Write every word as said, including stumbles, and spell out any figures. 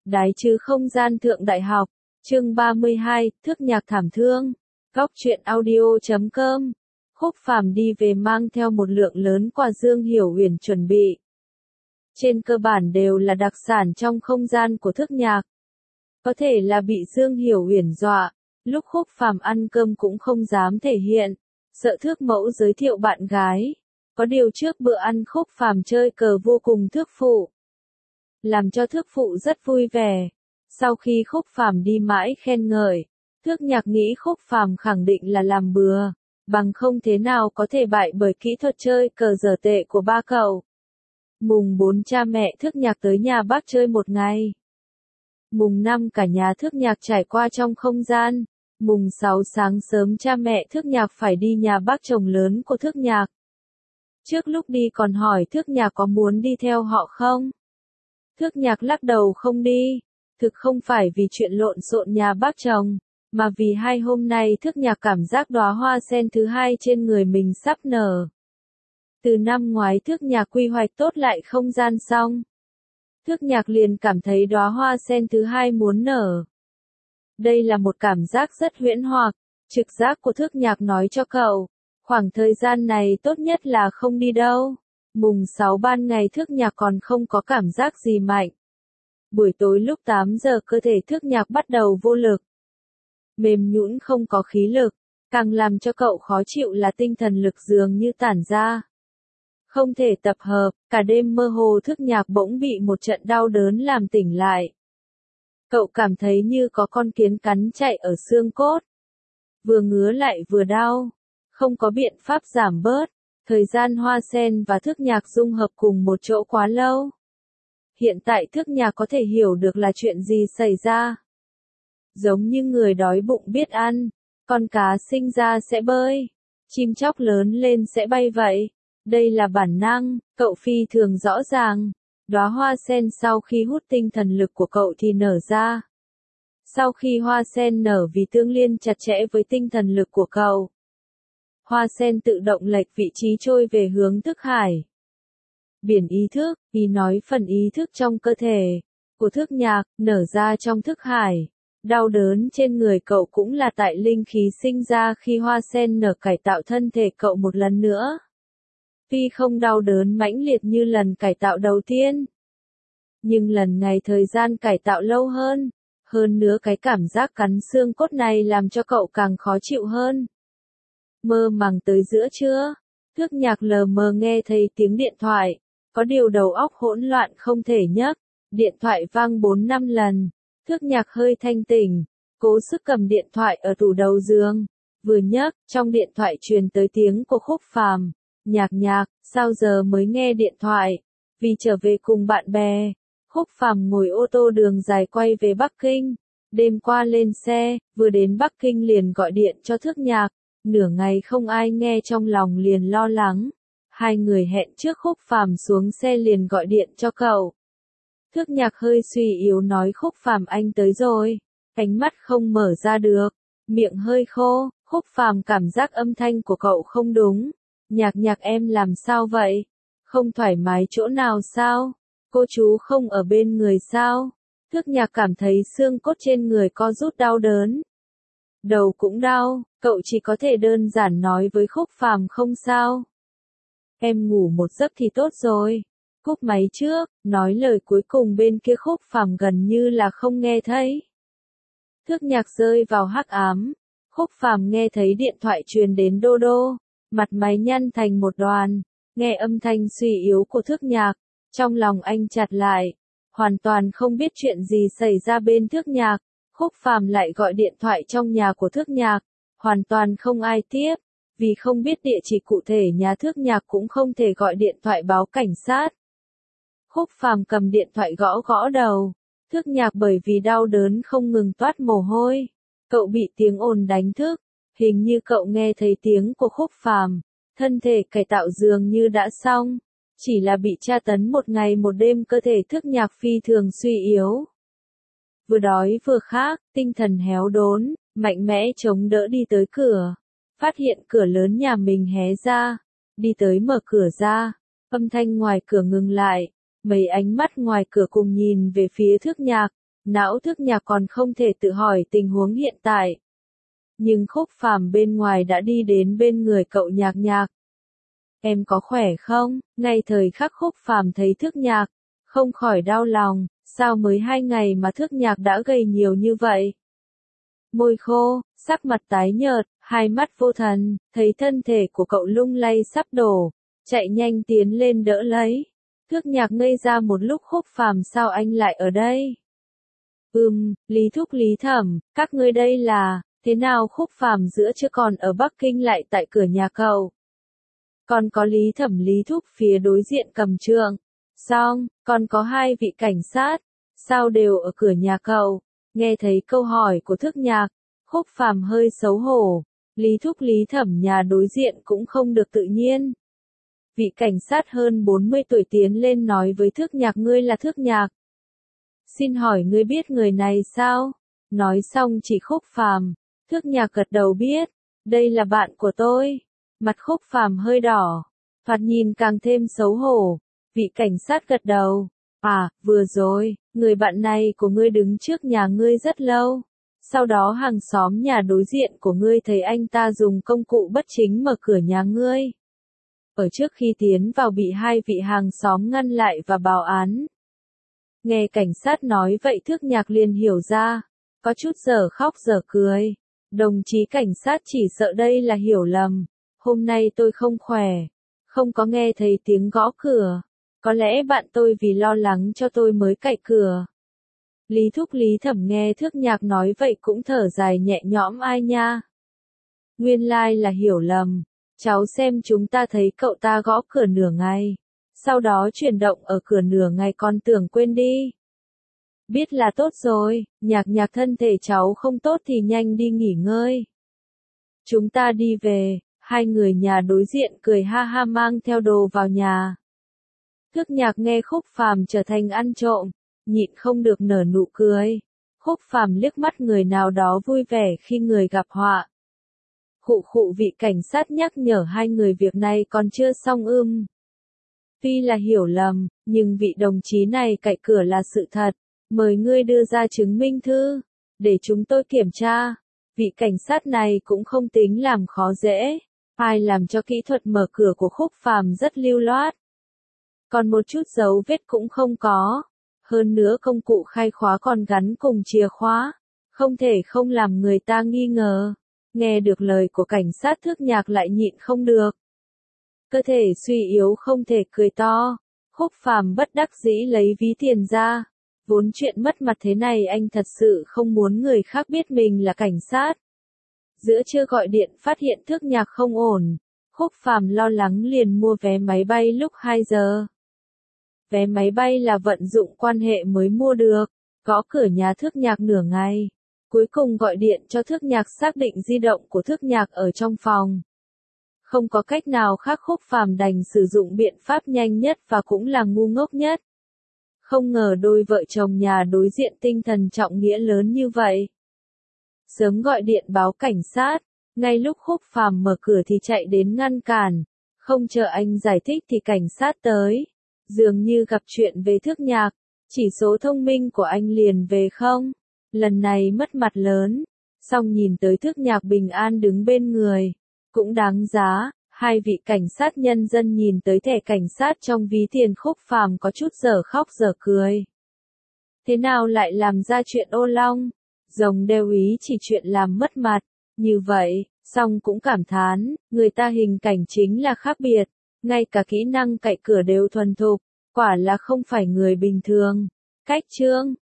Đái chứ không gian thượng đại học, chương ba mươi hai, thước nhạc thảm thương. Góc truyện audio chấm com. Khúc Phàm đi về mang theo một lượng lớn quà Dương Hiểu Uyển chuẩn bị. Trên cơ bản đều là đặc sản trong không gian của thước nhạc. Có thể là bị Dương Hiểu Uyển dọa, lúc Khúc Phàm ăn cơm cũng không dám thể hiện, sợ thước mẫu giới thiệu bạn gái. Có điều trước bữa ăn Khúc Phàm chơi cờ vô cùng thước phụ, làm cho thước phụ rất vui vẻ. Sau khi Khúc Phàm đi mãi khen ngợi, thước nhạc nghĩ Khúc Phàm khẳng định là làm bừa, bằng không thế nào có thể bại bởi kỹ thuật chơi cờ dở tệ của ba cậu. Mùng bốn cha mẹ thước nhạc tới nhà bác chơi một ngày. Mùng năm cả nhà thước nhạc trải qua trong không gian. Mùng sáu sáng sớm cha mẹ thước nhạc phải đi nhà bác chồng lớn của thước nhạc. Trước lúc đi còn hỏi thước nhạc có muốn đi theo họ không? Thước nhạc lắc đầu không đi. Thực không phải vì chuyện lộn xộn nhà bác chồng, mà vì hai hôm nay thước nhạc cảm giác đóa hoa sen thứ hai trên người mình sắp nở. Từ năm ngoái thước nhạc quy hoạch tốt lại không gian xong, thước nhạc liền cảm thấy đóa hoa sen thứ hai muốn nở. Đây là một cảm giác rất huyễn hoặc, trực giác của thước nhạc nói cho cậu, khoảng thời gian này tốt nhất là không đi đâu. Mùng sáu ban ngày thước nhạc còn không có cảm giác gì mạnh. Buổi tối lúc tám giờ cơ thể thước nhạc bắt đầu vô lực, mềm nhũn không có khí lực, càng làm cho cậu khó chịu là tinh thần lực dường như tản ra. Không thể tập hợp, cả đêm mơ hồ thước nhạc bỗng bị một trận đau đớn làm tỉnh lại. Cậu cảm thấy như có con kiến cắn chạy ở xương cốt. Vừa ngứa lại vừa đau, không có biện pháp giảm bớt. Thời gian hoa sen và thước nhạc dung hợp cùng một chỗ quá lâu. Hiện tại thước nhạc có thể hiểu được là chuyện gì xảy ra. Giống như người đói bụng biết ăn, con cá sinh ra sẽ bơi, chim chóc lớn lên sẽ bay vậy. Đây là bản năng, cậu phi thường rõ ràng. Đóa hoa sen sau khi hút tinh thần lực của cậu thì nở ra. Sau khi hoa sen nở vì tương liên chặt chẽ với tinh thần lực của cậu, hoa sen tự động lệch vị trí trôi về hướng thức hải. Biển ý thức, ý nói phần ý thức trong cơ thể của thước nhạc, nở ra trong thức hải. Đau đớn trên người cậu cũng là tại linh khí sinh ra khi hoa sen nở cải tạo thân thể cậu một lần nữa. Tuy không đau đớn mãnh liệt như lần cải tạo đầu tiên, nhưng lần này thời gian cải tạo lâu hơn. Hơn nữa cái cảm giác cắn xương cốt này làm cho cậu càng khó chịu hơn. Mơ màng tới giữa trưa, thước nhạc lờ mờ nghe thấy tiếng điện thoại, có điều đầu óc hỗn loạn không thể nhấc. Điện thoại vang bốn năm lần, thước nhạc hơi thanh tỉnh, cố sức cầm điện thoại ở tủ đầu giường, vừa nhấc, trong điện thoại truyền tới tiếng của Khúc Phàm. Nhạc nhạc, sao giờ mới nghe điện thoại? Vì trở về cùng bạn bè. Khúc Phàm ngồi ô tô đường dài quay về Bắc Kinh. Đêm qua lên xe, vừa đến Bắc Kinh liền gọi điện cho thước nhạc. Nửa ngày không ai nghe trong lòng liền lo lắng. Hai người hẹn trước Khúc Phàm xuống xe liền gọi điện cho cậu. Thước nhạc hơi suy yếu nói Khúc Phàm anh tới rồi. Ánh mắt không mở ra được, miệng hơi khô. Khúc Phàm cảm giác âm thanh của cậu không đúng. Nhạc nhạc em làm sao vậy? Không thoải mái chỗ nào sao? Cô chú không ở bên người sao? Thước nhạc cảm thấy xương cốt trên người co rút đau đớn. Đầu cũng đau, cậu chỉ có thể đơn giản nói với Khúc Phàm không sao. Em ngủ một giấc thì tốt rồi. Cúp máy trước, nói lời cuối cùng bên kia Khúc Phàm gần như là không nghe thấy. Thước nhạc rơi vào hắc ám. Khúc Phàm nghe thấy điện thoại truyền đến đô đô. Mặt máy nhăn thành một đoàn, nghe âm thanh suy yếu của thước nhạc, trong lòng anh chặt lại, hoàn toàn không biết chuyện gì xảy ra bên thước nhạc. Khúc Phàm lại gọi điện thoại trong nhà của thước nhạc, hoàn toàn không ai tiếp, vì không biết địa chỉ cụ thể nhà thước nhạc cũng không thể gọi điện thoại báo cảnh sát. Khúc Phàm cầm điện thoại gõ gõ đầu, thước nhạc bởi vì đau đớn không ngừng toát mồ hôi, cậu bị tiếng ồn đánh thức. Hình như cậu nghe thấy tiếng của Khúc Phàm, thân thể cải tạo dường như đã xong, chỉ là bị tra tấn một ngày một đêm cơ thể thước nhạc phi thường suy yếu. Vừa đói vừa khát, tinh thần héo đốn, mạnh mẽ chống đỡ đi tới cửa, phát hiện cửa lớn nhà mình hé ra, đi tới mở cửa ra, âm thanh ngoài cửa ngừng lại, mấy ánh mắt ngoài cửa cùng nhìn về phía thước nhạc, não thức nhạc còn không thể tự hỏi tình huống hiện tại. Nhưng Khúc Phàm bên ngoài đã đi đến bên người cậu Nhạc Nhạc. Em có khỏe không? Ngay thời khắc Khúc Phàm thấy Thức Nhạc, không khỏi đau lòng, sao mới hai ngày mà Thức Nhạc đã gầy nhiều như vậy? Môi khô, sắc mặt tái nhợt, hai mắt vô thần, thấy thân thể của cậu lung lay sắp đổ, chạy nhanh tiến lên đỡ lấy. Thức Nhạc ngây ra một lúc. Khúc Phàm, sao anh lại ở đây? Ừm, Lý Thúc Lý Thẩm, các ngươi đây là, thế nào? Khúc Phàm giữa chưa còn ở Bắc Kinh lại tại cửa nhà cậu. Còn có Lý Thẩm Lý Thúc phía đối diện cầm trượng. Xong, còn có hai vị cảnh sát, sao đều ở cửa nhà cậu? Nghe thấy câu hỏi của Thức Nhạc, Khúc Phàm hơi xấu hổ. Lý Thúc Lý Thẩm nhà đối diện cũng không được tự nhiên. Vị cảnh sát hơn bốn mươi tuổi tiến lên nói với Thức Nhạc, ngươi là Thức Nhạc. Xin hỏi ngươi biết người này sao? Nói xong chỉ Khúc Phàm. Thức Nhạc gật đầu biết, đây là bạn của tôi. Mặt Khúc Phàm hơi đỏ, thoạt nhìn càng thêm xấu hổ. Vị cảnh sát gật đầu. À, vừa rồi, người bạn này của ngươi đứng trước nhà ngươi rất lâu. Sau đó hàng xóm nhà đối diện của ngươi thấy anh ta dùng công cụ bất chính mở cửa nhà ngươi. Ở trước khi tiến vào bị hai vị hàng xóm ngăn lại và báo án. Nghe cảnh sát nói vậy Thức Nhạc liền hiểu ra, có chút dở khóc dở cười. Đồng chí cảnh sát, chỉ sợ đây là hiểu lầm. Hôm nay tôi không khỏe, không có nghe thấy tiếng gõ cửa. Có lẽ bạn tôi vì lo lắng cho tôi mới cạy cửa. Lý Thúc Lý Thẩm nghe Thức Nhạc nói vậy cũng thở dài nhẹ nhõm, ai nha. Nguyên lai là hiểu lầm. Cháu xem chúng ta thấy cậu ta gõ cửa nửa ngày. Sau đó chuyển động ở cửa nửa ngày còn tưởng quên đi. Biết là tốt rồi, Nhạc Nhạc thân thể cháu không tốt thì nhanh đi nghỉ ngơi. Chúng ta đi về. Hai người nhà đối diện cười ha ha mang theo đồ vào nhà. Thức Nhạc nghe Khúc Phàm trở thành ăn trộm, nhịn không được nở nụ cười. Khúc Phàm liếc mắt người nào đó vui vẻ khi người gặp họa. Khụ khụ, vị cảnh sát nhắc nhở hai người việc này còn chưa xong ưm. Tuy là hiểu lầm, nhưng vị đồng chí này cạy cửa là sự thật. Mời ngươi đưa ra chứng minh thư, để chúng tôi kiểm tra. Vị cảnh sát này cũng không tính làm khó dễ. Ai làm cho kỹ thuật mở cửa của Khúc Phàm rất lưu loát. Còn một chút dấu vết cũng không có. Hơn nữa công cụ khai khóa còn gắn cùng chìa khóa. Không thể không làm người ta nghi ngờ. Nghe được lời của cảnh sát Thức Nhạc lại nhịn không được. Cơ thể suy yếu không thể cười to. Khúc Phàm bất đắc dĩ lấy ví tiền ra. Vốn chuyện mất mặt thế này anh thật sự không muốn người khác biết mình là cảnh sát. Giữa trưa gọi điện phát hiện Thức Nhạc không ổn. Khúc Phàm lo lắng liền mua vé máy bay lúc hai giờ. Vé máy bay là vận dụng quan hệ mới mua được. Gõ cửa nhà Thức Nhạc nửa ngày. Cuối cùng gọi điện cho Thức Nhạc xác định di động của Thức Nhạc ở trong phòng. Không có cách nào khác, Khúc Phàm đành sử dụng biện pháp nhanh nhất và cũng là ngu ngốc nhất. Không ngờ đôi vợ chồng nhà đối diện tinh thần trọng nghĩa lớn như vậy. Sớm gọi điện báo cảnh sát, ngay lúc Khúc Phàm mở cửa thì chạy đến ngăn cản. Không chờ anh giải thích thì cảnh sát tới. Dường như gặp chuyện về Thức Nhạc, chỉ số thông minh của anh liền về không. Lần này mất mặt lớn, xong nhìn tới Thức Nhạc bình an đứng bên người, cũng đáng giá. Hai vị cảnh sát nhân dân nhìn tới thẻ cảnh sát trong ví tiền Khúc Phàm có chút dở khóc dở cười. Thế nào lại làm ra chuyện ô long? Rồng đeo ý chỉ chuyện làm mất mặt. Như vậy, xong cũng cảm thán, người ta hình cảnh chính là khác biệt. Ngay cả kỹ năng cạy cửa đều thuần thục, quả là không phải người bình thường. Cách chương